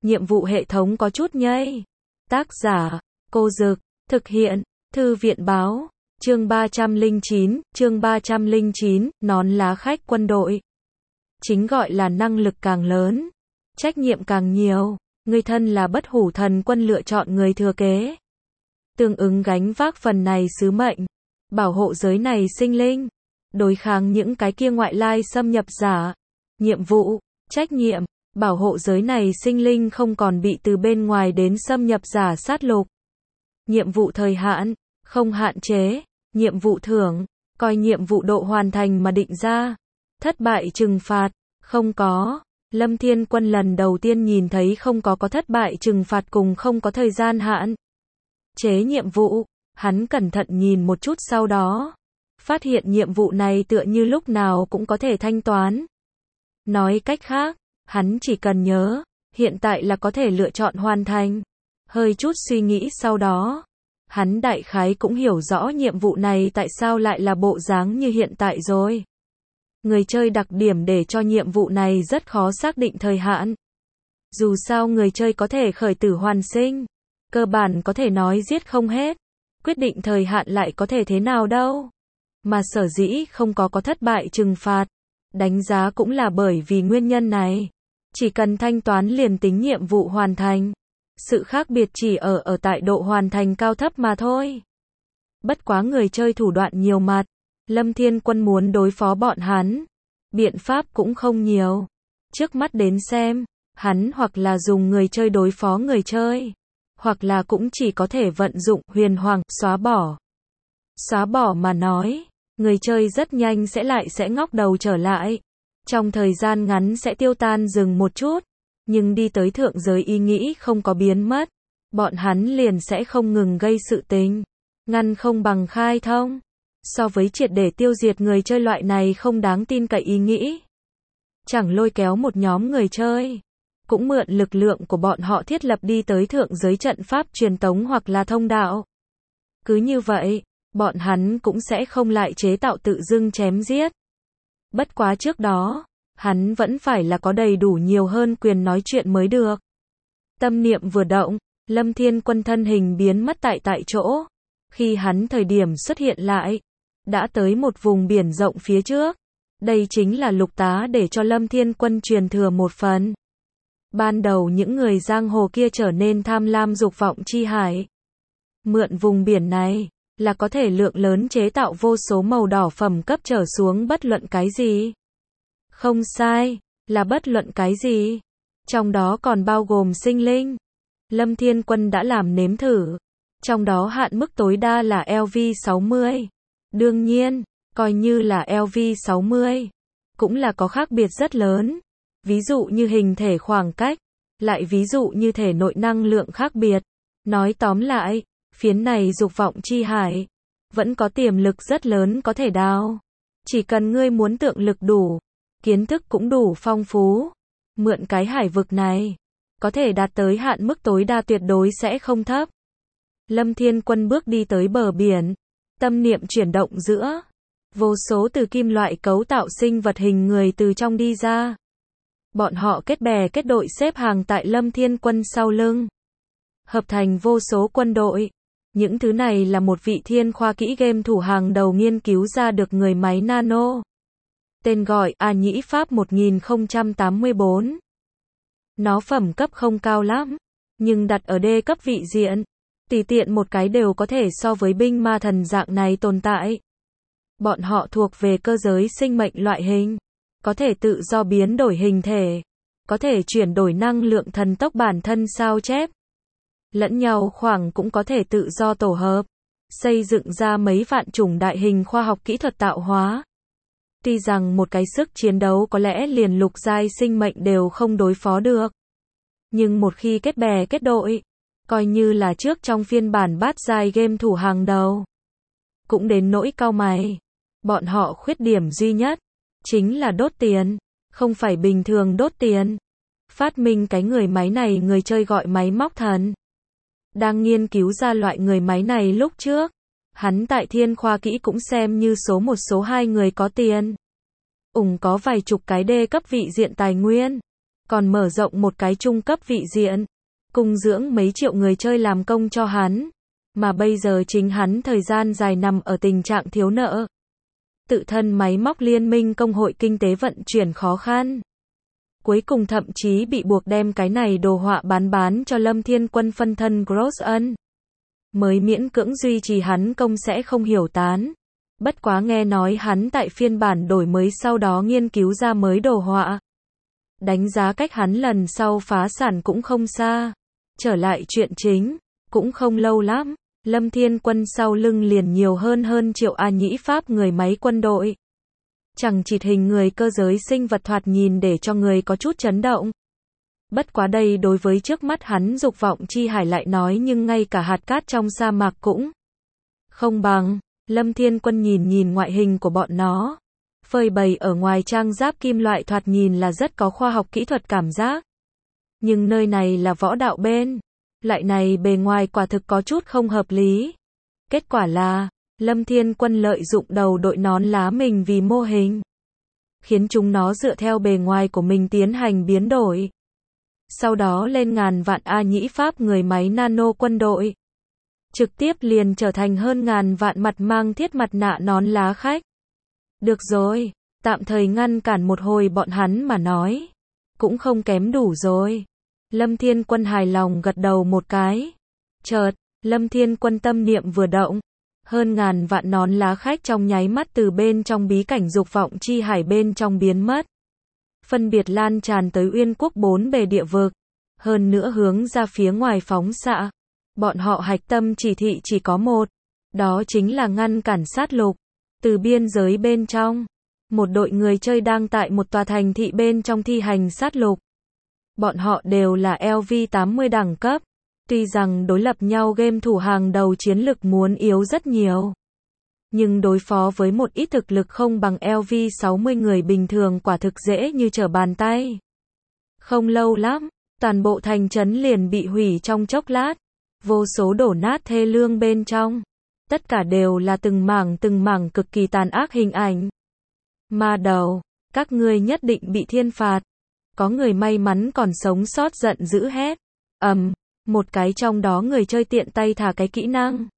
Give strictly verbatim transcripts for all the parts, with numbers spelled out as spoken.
nhiệm vụ hệ thống có chút nhây. Tác giả, Cô Dực, thực hiện, Thư viện báo, chương ba trăm lẻ chín, chương ba trăm lẻ chín, nón lá khách quân đội. Chính gọi là năng lực càng lớn, trách nhiệm càng nhiều, người thân là bất hủ thần quân lựa chọn người thừa kế. Tương ứng gánh vác phần này sứ mệnh, bảo hộ giới này sinh linh, đối kháng những cái kia ngoại lai xâm nhập giả. Nhiệm vụ, trách nhiệm, bảo hộ giới này sinh linh không còn bị từ bên ngoài đến xâm nhập giả sát lục. Nhiệm vụ thời hạn, không hạn chế. Nhiệm vụ thưởng, coi nhiệm vụ độ hoàn thành mà định ra. Thất bại trừng phạt, không có. Lâm Thiên Quân lần đầu tiên nhìn thấy không có có thất bại trừng phạt cùng không có thời gian hạn chế nhiệm vụ, hắn cẩn thận nhìn một chút sau đó, phát hiện nhiệm vụ này tựa như lúc nào cũng có thể thanh toán. Nói cách khác, hắn chỉ cần nhớ, hiện tại là có thể lựa chọn hoàn thành. Hơi chút suy nghĩ sau đó, hắn đại khái cũng hiểu rõ nhiệm vụ này tại sao lại là bộ dáng như hiện tại rồi. Người chơi đặc điểm để cho nhiệm vụ này rất khó xác định thời hạn. Dù sao người chơi có thể khởi tử hoàn sinh, cơ bản có thể nói giết không hết, quyết định thời hạn lại có thể thế nào đâu. Mà sở dĩ không có có thất bại trừng phạt, đánh giá cũng là bởi vì nguyên nhân này. Chỉ cần thanh toán liền tính nhiệm vụ hoàn thành. Sự khác biệt chỉ ở ở tại độ hoàn thành cao thấp mà thôi. Bất quá người chơi thủ đoạn nhiều mặt, Lâm Thiên Quân muốn đối phó bọn hắn, biện pháp cũng không nhiều. Trước mắt đến xem, hắn hoặc là dùng người chơi đối phó người chơi, hoặc là cũng chỉ có thể vận dụng huyền hoàng, xóa bỏ. Xóa bỏ mà nói, người chơi rất nhanh sẽ lại sẽ ngóc đầu trở lại. Trong thời gian ngắn sẽ tiêu tan dừng một chút, nhưng đi tới thượng giới ý nghĩ không có biến mất. Bọn hắn liền sẽ không ngừng gây sự tình, ngăn không bằng khai thông. So với triệt để tiêu diệt người chơi loại này không đáng tin cậy ý nghĩ, chẳng lôi kéo một nhóm người chơi, cũng mượn lực lượng của bọn họ thiết lập đi tới thượng giới trận pháp truyền tống hoặc là thông đạo. Cứ như vậy, bọn hắn cũng sẽ không lại chế tạo tự dưng chém giết. Bất quá trước đó, hắn vẫn phải là có đầy đủ nhiều hơn quyền nói chuyện mới được. Tâm niệm vừa động, Lâm Thiên Quân thân hình biến mất tại tại chỗ. Khi hắn thời điểm xuất hiện lại, đã tới một vùng biển rộng phía trước. Đây chính là lục tá để cho Lâm Thiên Quân truyền thừa một phần. Ban đầu những người giang hồ kia trở nên tham lam dục vọng chi hải. Mượn vùng biển này, là có thể lượng lớn chế tạo vô số màu đỏ phẩm cấp trở xuống bất luận cái gì. Không sai, là bất luận cái gì. Trong đó còn bao gồm sinh linh. Lâm Thiên Quân đã làm nếm thử. Trong đó hạn mức tối đa là L V sáu mươi. Đương nhiên, coi như là L V sáu mươi, cũng là có khác biệt rất lớn. Ví dụ như hình thể khoảng cách, lại ví dụ như thể nội năng lượng khác biệt. Nói tóm lại, phiến này dục vọng chi hải, vẫn có tiềm lực rất lớn có thể đào. Chỉ cần ngươi muốn tượng lực đủ, kiến thức cũng đủ phong phú, mượn cái hải vực này, có thể đạt tới hạn mức tối đa tuyệt đối sẽ không thấp. Lâm Thiên Quân bước đi tới bờ biển, tâm niệm chuyển động giữa, vô số từ kim loại cấu tạo sinh vật hình người từ trong đi ra. Bọn họ kết bè kết đội xếp hàng tại Lâm Thiên Quân sau lưng, hợp thành vô số quân đội. Những thứ này là một vị thiên khoa kỹ game thủ hàng đầu nghiên cứu ra được người máy nano. Tên gọi A Nhĩ Pháp một nghìn không trăm tám mươi bốn. Nó phẩm cấp không cao lắm, nhưng đặt ở D cấp vị diện, tùy tiện một cái đều có thể so với binh ma thần dạng này tồn tại. Bọn họ thuộc về cơ giới sinh mệnh loại hình, có thể tự do biến đổi hình thể, có thể chuyển đổi năng lượng thần tốc bản thân sao chép. Lẫn nhau khoảng cũng có thể tự do tổ hợp, xây dựng ra mấy vạn chủng đại hình khoa học kỹ thuật tạo hóa. Tuy rằng một cái sức chiến đấu có lẽ liền lục giai sinh mệnh đều không đối phó được, nhưng một khi kết bè kết đội, coi như là trước trong phiên bản bát giai game thủ hàng đầu, cũng đến nỗi cau mày. Bọn họ khuyết điểm duy nhất chính là đốt tiền, không phải bình thường đốt tiền. Phát minh cái người máy này người chơi gọi máy móc thần. Đang nghiên cứu ra loại người máy này lúc trước, hắn tại thiên khoa kỹ cũng xem như số một số hai người có tiền. Ủng có vài chục cái D cấp vị diện tài nguyên. còn mở rộng một cái trung cấp vị diện, cung dưỡng mấy triệu người chơi làm công cho hắn, mà bây giờ chính hắn thời gian dài nằm ở tình trạng thiếu nợ. Tự thân máy móc liên minh công hội kinh tế vận chuyển khó khăn. Cuối cùng thậm chí bị buộc đem cái này đồ họa bán bán cho Lâm Thiên Quân phân thân Grossen. Mới miễn cưỡng duy trì hắn công sẽ không hiểu tán. Bất quá nghe nói hắn tại phiên bản đổi mới sau đó nghiên cứu ra mới đồ họa. Đánh giá cách hắn lần sau phá sản cũng không xa. Trở lại chuyện chính, cũng không lâu lắm, Lâm Thiên Quân sau lưng liền nhiều hơn hơn triệu A Nhĩ Pháp người máy quân đội. Chẳng chịt hình người cơ giới sinh vật thoạt nhìn để cho người có chút chấn động. Bất quá đây đối với trước mắt hắn dục vọng chi hải lại nói nhưng ngay cả hạt cát trong sa mạc cũng không bằng. Lâm Thiên Quân nhìn nhìn ngoại hình của bọn nó. Phơi bày ở ngoài trang giáp kim loại thoạt nhìn là rất có khoa học kỹ thuật cảm giác. Nhưng nơi này là võ đạo bên. Lại này bề ngoài quả thực có chút không hợp lý. Kết quả là, Lâm Thiên Quân lợi dụng đầu đội nón lá mình vì mô hình. Khiến chúng nó dựa theo bề ngoài của mình tiến hành biến đổi. Sau đó lên ngàn vạn A Nhĩ Pháp người máy nano quân đội. Trực tiếp liền trở thành hơn ngàn vạn mặt mang thiết mặt nạ nón lá khách. Được rồi, tạm thời ngăn cản một hồi bọn hắn mà nói. Cũng không kém đủ rồi. Lâm Thiên Quân hài lòng gật đầu một cái. Chợt, Lâm Thiên Quân tâm niệm vừa động. Hơn ngàn vạn nón lá khách trong nháy mắt từ bên trong bí cảnh dục vọng chi hải bên trong biến mất. Phân biệt lan tràn tới Uyên Quốc bốn bề địa vực. Hơn nữa hướng ra phía ngoài phóng xạ. Bọn họ hạch tâm chỉ thị chỉ có một. Đó chính là ngăn cản sát lục. Từ biên giới bên trong. Một đội người chơi đang tại một tòa thành thị bên trong thi hành sát lục. Bọn họ đều là L V tám mươi đẳng cấp. Tuy rằng đối lập nhau game thủ hàng đầu chiến lực muốn yếu rất nhiều. Nhưng đối phó với một ít thực lực không bằng L V sáu mươi người bình thường quả thực dễ như trở bàn tay. Không lâu lắm, toàn bộ thành trấn liền bị hủy trong chốc lát. Vô số đổ nát thê lương bên trong. Tất cả đều là từng mảng từng mảng cực kỳ tàn ác hình ảnh. Ma đầu, các ngươi nhất định bị thiên phạt. Có người may mắn còn sống sót giận dữ hét. Ầm, um, một cái trong đó người chơi tiện tay thả cái kỹ năng.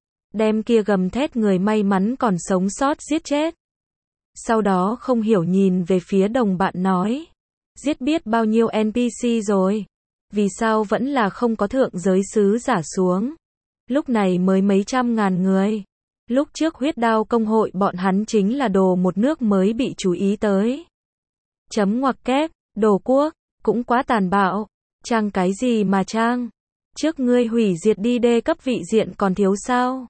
Đem kia gầm thét người may mắn còn sống sót giết chết. Sau đó không hiểu nhìn về phía đồng bạn nói. Giết biết bao nhiêu N P C rồi. Vì sao vẫn là không có thượng giới sứ giả xuống. Lúc này mới mấy trăm ngàn người. Lúc trước huyết đao công hội bọn hắn chính là đồ một nước mới bị chú ý tới. Chấm ngoặc kép, đồ quốc, cũng quá tàn bạo. Trang cái gì mà trang? Trước ngươi hủy diệt đi đê cấp vị diện còn thiếu sao?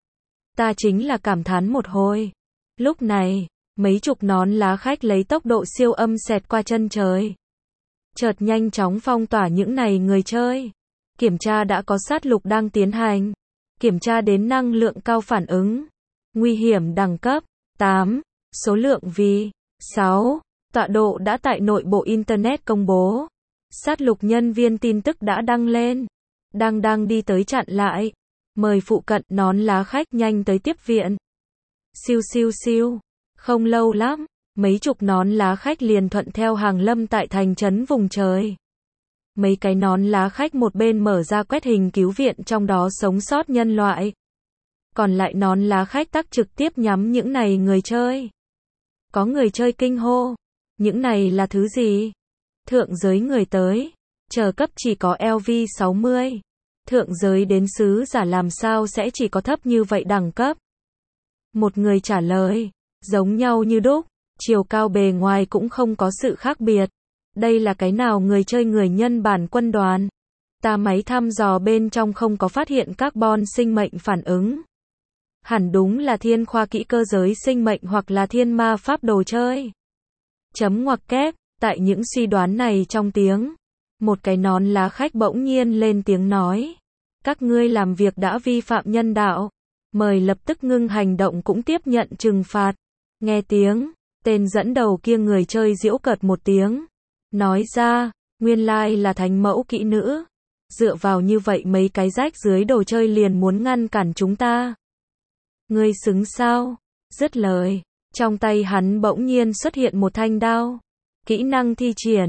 Ta chính là cảm thán một hồi. Lúc này, mấy chục nón lá khách lấy tốc độ siêu âm xẹt qua chân trời. Chợt nhanh chóng phong tỏa những này người chơi. Kiểm tra đã có sát lục đang tiến hành. Kiểm tra đến năng lượng cao phản ứng. Nguy hiểm đẳng cấp tám. Số lượng vì sáu. Tọa độ đã tại nội bộ Internet công bố. Sát lục nhân viên tin tức đã đăng lên. Đang đang đi tới chặn lại. Mời phụ cận nón lá khách nhanh tới tiếp viện. Siêu siêu siêu. Không lâu lắm. Mấy chục nón lá khách liền thuận theo hàng lâm tại thành trấn vùng trời. Mấy cái nón lá khách một bên mở ra quét hình cứu viện trong đó sống sót nhân loại. Còn lại nón lá khách tắc trực tiếp nhắm những này người chơi. Có người chơi kinh hô. Những này là thứ gì? Thượng giới người tới. Chờ cấp chỉ có L V sáu mươi. Thượng giới đến sứ giả làm sao sẽ chỉ có thấp như vậy đẳng cấp? Một người trả lời. Giống nhau như đúc. Chiều cao bề ngoài cũng không có sự khác biệt. Đây là cái nào người chơi người nhân bản quân đoàn? Ta máy thăm dò bên trong không có phát hiện carbon sinh mệnh phản ứng. Hẳn đúng là thiên khoa kỹ cơ giới sinh mệnh hoặc là thiên ma pháp đồ chơi. Chấm ngoặc kép, tại những suy đoán này trong tiếng. Một cái nón lá khách bỗng nhiên lên tiếng nói. Các ngươi làm việc đã vi phạm nhân đạo. Mời lập tức ngưng hành động cũng tiếp nhận trừng phạt. Nghe tiếng, tên dẫn đầu kia người chơi giễu cợt một tiếng. Nói ra, nguyên lai là thánh mẫu kỹ nữ. Dựa vào như vậy mấy cái rách dưới đồ chơi liền muốn ngăn cản chúng ta. Ngươi xứng sao? Dứt lời, trong tay hắn bỗng nhiên xuất hiện một thanh đao. Kỹ năng thi triển,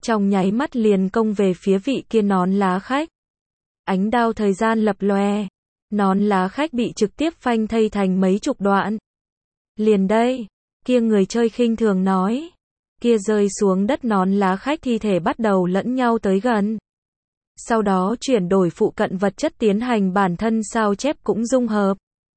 trong nháy mắt liền công về phía vị kia nón lá khách. Ánh đao thời gian lập lòe, nón lá khách bị trực tiếp phanh thây thành mấy chục đoạn. Liền đây, kia người chơi khinh thường nói, kia rơi xuống đất nón lá khách thi thể bắt đầu lẫn nhau tới gần. Sau đó chuyển đổi phụ cận vật chất tiến hành bản thân sao chép cũng dung hợp.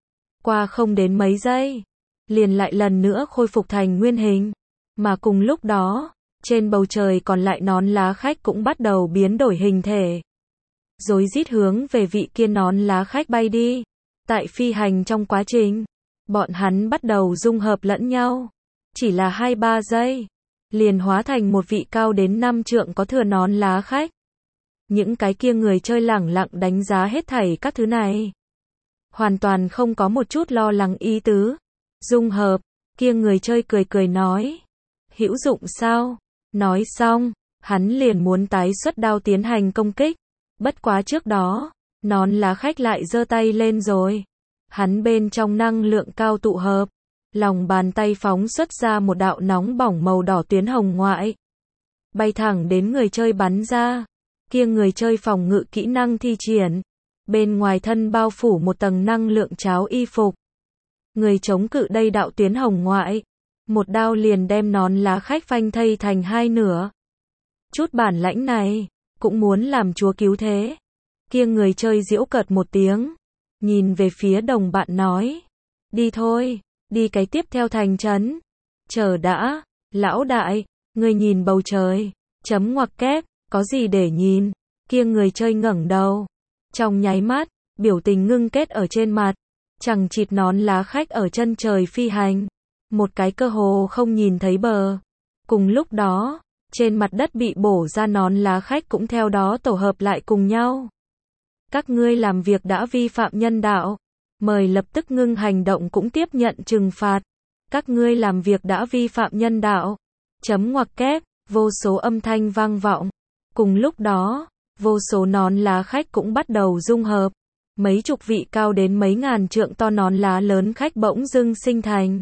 Qua không đến mấy giây, liền lại lần nữa khôi phục thành nguyên hình. Mà cùng lúc đó, trên bầu trời còn lại nón lá khách cũng bắt đầu biến đổi hình thể. Rối rít hướng về vị kia nón lá khách bay đi. Tại phi hành trong quá trình, bọn hắn bắt đầu dung hợp lẫn nhau. Chỉ là hai ba giây, liền hóa thành một vị cao đến năm trượng có thừa nón lá khách. Những cái kia người chơi lẳng lặng đánh giá hết thảy các thứ này. Hoàn toàn không có một chút lo lắng ý tứ. Dung hợp, kia người chơi cười cười nói. Hữu dụng sao? Nói xong, hắn liền muốn tái xuất đao tiến hành công kích. Bất quá trước đó, nón lá khách lại giơ tay lên rồi. Hắn bên trong năng lượng cao tụ hợp. Lòng bàn tay phóng xuất ra một đạo nóng bỏng màu đỏ tuyến hồng ngoại. Bay thẳng đến người chơi bắn ra. Kia người chơi phòng ngự kỹ năng thi triển. Bên ngoài thân bao phủ một tầng năng lượng cháo y phục. Người chống cự đây đạo tuyến hồng ngoại. Một đao liền đem nón lá khách phanh thây thành hai nửa. Chút bản lãnh này, cũng muốn làm chúa cứu thế. Kia người chơi giễu cợt một tiếng. Nhìn về phía đồng bạn nói. Đi thôi, đi cái tiếp theo thành trấn. Chờ đã, lão đại, người nhìn bầu trời. Chấm ngoặc kép, có gì để nhìn. Kia người chơi ngẩng đầu. Trong nháy mắt, biểu tình ngưng kết ở trên mặt. Chằng chịt nón lá khách ở chân trời phi hành. Một cái cơ hồ không nhìn thấy bờ. Cùng lúc đó, trên mặt đất bị bổ ra nón lá khách cũng theo đó tổ hợp lại cùng nhau. Các ngươi làm việc đã vi phạm nhân đạo. Mời lập tức ngưng hành động cũng tiếp nhận trừng phạt. Các ngươi làm việc đã vi phạm nhân đạo. Chấm ngoặc kép, vô số âm thanh vang vọng. Cùng lúc đó, vô số nón lá khách cũng bắt đầu dung hợp. Mấy chục vị cao đến mấy ngàn trượng to nón lá lớn khách bỗng dưng sinh thành.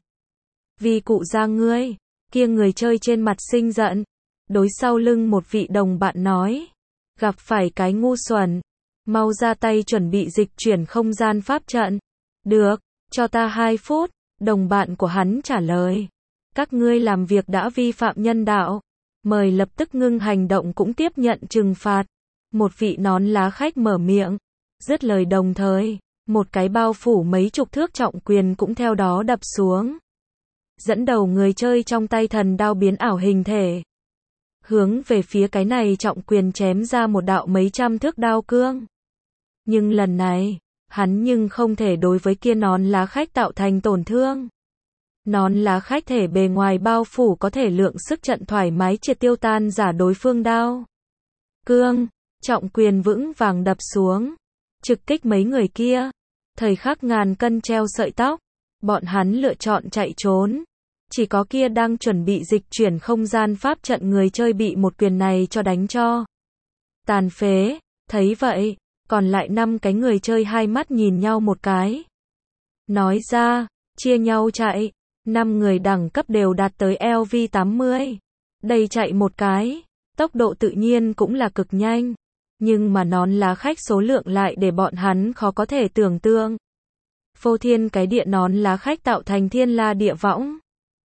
Vì cụ gia ngươi, kia người chơi trên mặt sinh giận. Đối sau lưng một vị đồng bạn nói. Gặp phải cái ngu xuẩn. Mau ra tay chuẩn bị dịch chuyển không gian pháp trận. Được, cho ta hai phút. Đồng bạn của hắn trả lời. Các ngươi làm việc đã vi phạm nhân đạo. Mời lập tức ngưng hành động cũng tiếp nhận trừng phạt. Một vị nón lá khách mở miệng. Dứt lời đồng thời, một cái bao phủ mấy chục thước trọng quyền cũng theo đó đập xuống. Dẫn đầu người chơi trong tay thần đao biến ảo hình thể. Hướng về phía cái này trọng quyền chém ra một đạo mấy trăm thước đao cương. Nhưng lần này, hắn nhưng không thể đối với kia nón lá khách tạo thành tổn thương. Nón lá khách thể bề ngoài bao phủ có thể lượng sức trận thoải mái triệt tiêu tan giả đối phương đao cương, trọng quyền vững vàng đập xuống. Trực kích mấy người kia. Thời khắc ngàn cân treo sợi tóc. Bọn hắn lựa chọn chạy trốn. Chỉ có kia đang chuẩn bị dịch chuyển không gian pháp trận người chơi bị một quyền này cho đánh cho tàn phế. Thấy vậy, còn lại năm cái người chơi hai mắt nhìn nhau một cái. Nói ra, chia nhau chạy. Năm người đẳng cấp đều đạt tới L V tám mươi. Đây chạy một cái. Tốc độ tự nhiên cũng là cực nhanh. Nhưng mà nón lá khách số lượng lại để bọn hắn khó có thể tưởng tượng. Phô thiên cái địa nón lá khách tạo thành thiên la địa võng.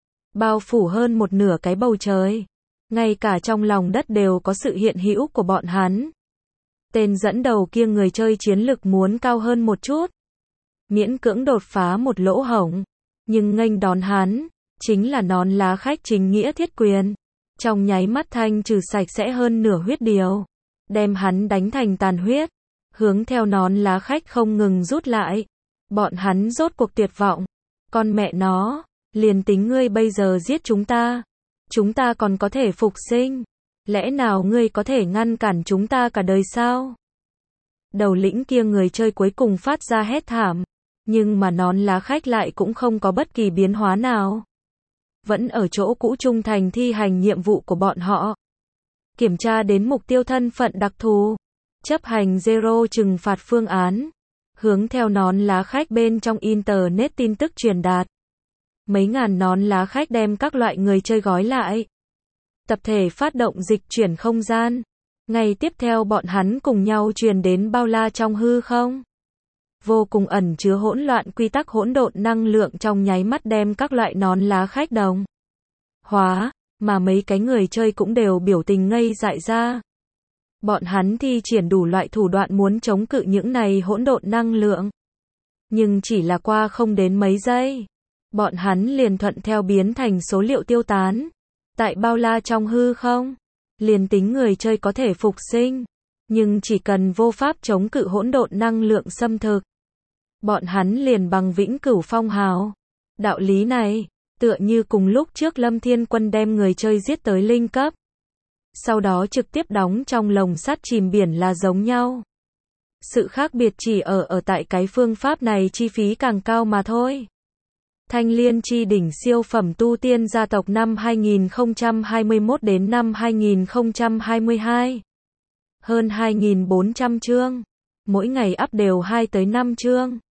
Bao phủ hơn một nửa cái bầu trời. Ngay cả trong lòng đất đều có sự hiện hữu của bọn hắn. Tên dẫn đầu kia người chơi chiến lực muốn cao hơn một chút. Miễn cưỡng đột phá một lỗ hổng. Nhưng nghênh đón hắn, chính là nón lá khách chính nghĩa thiết quyền. Trong nháy mắt thanh trừ sạch sẽ hơn nửa huyết điều. Đem hắn đánh thành tàn huyết. Hướng theo nón lá khách không ngừng rút lại. Bọn hắn rốt cuộc tuyệt vọng. Con mẹ nó, liền tính ngươi bây giờ giết chúng ta. Chúng ta còn có thể phục sinh. Lẽ nào ngươi có thể ngăn cản chúng ta cả đời sao? Đầu lĩnh kia người chơi cuối cùng phát ra hét thảm. Nhưng mà nón lá khách lại cũng không có bất kỳ biến hóa nào. Vẫn ở chỗ cũ trung thành thi hành nhiệm vụ của bọn họ. Kiểm tra đến mục tiêu thân phận đặc thù. Chấp hành zero trừng phạt phương án. Hướng theo nón lá khách bên trong Internet tin tức truyền đạt. Mấy ngàn nón lá khách đem các loại người chơi gói lại. tập thể phát động dịch chuyển không gian. Ngày tiếp theo bọn hắn cùng nhau truyền đến bao la trong hư không. Vô cùng ẩn chứa hỗn loạn quy tắc hỗn độn năng lượng trong nháy mắt đem các loại nón lá khách đồng hóa, mà mấy cái người chơi cũng đều biểu tình ngây dại ra. Bọn hắn thi triển đủ loại thủ đoạn muốn chống cự những này hỗn độn năng lượng. Nhưng chỉ là qua không đến mấy giây, bọn hắn liền thuận theo biến thành số liệu tiêu tán. Tại bao la trong hư không, liền tính người chơi có thể phục sinh, nhưng chỉ cần vô pháp chống cự hỗn độn năng lượng xâm thực, bọn hắn liền bằng vĩnh cửu phong hào. Đạo lý này, tựa như cùng lúc trước Lâm Thiên Quân đem người chơi giết tới linh cấp, sau đó trực tiếp đóng trong lồng sắt chìm biển là giống nhau. Sự khác biệt chỉ ở ở tại cái phương pháp này chi phí càng cao mà thôi. Thanh Liên Chi Đỉnh siêu phẩm tu tiên gia tộc năm hai nghìn không trăm hai mươi mốt đến năm hai nghìn không trăm hai mươi hai. Hơn hai nghìn bốn trăm chương. Mỗi ngày up đều hai tới năm chương.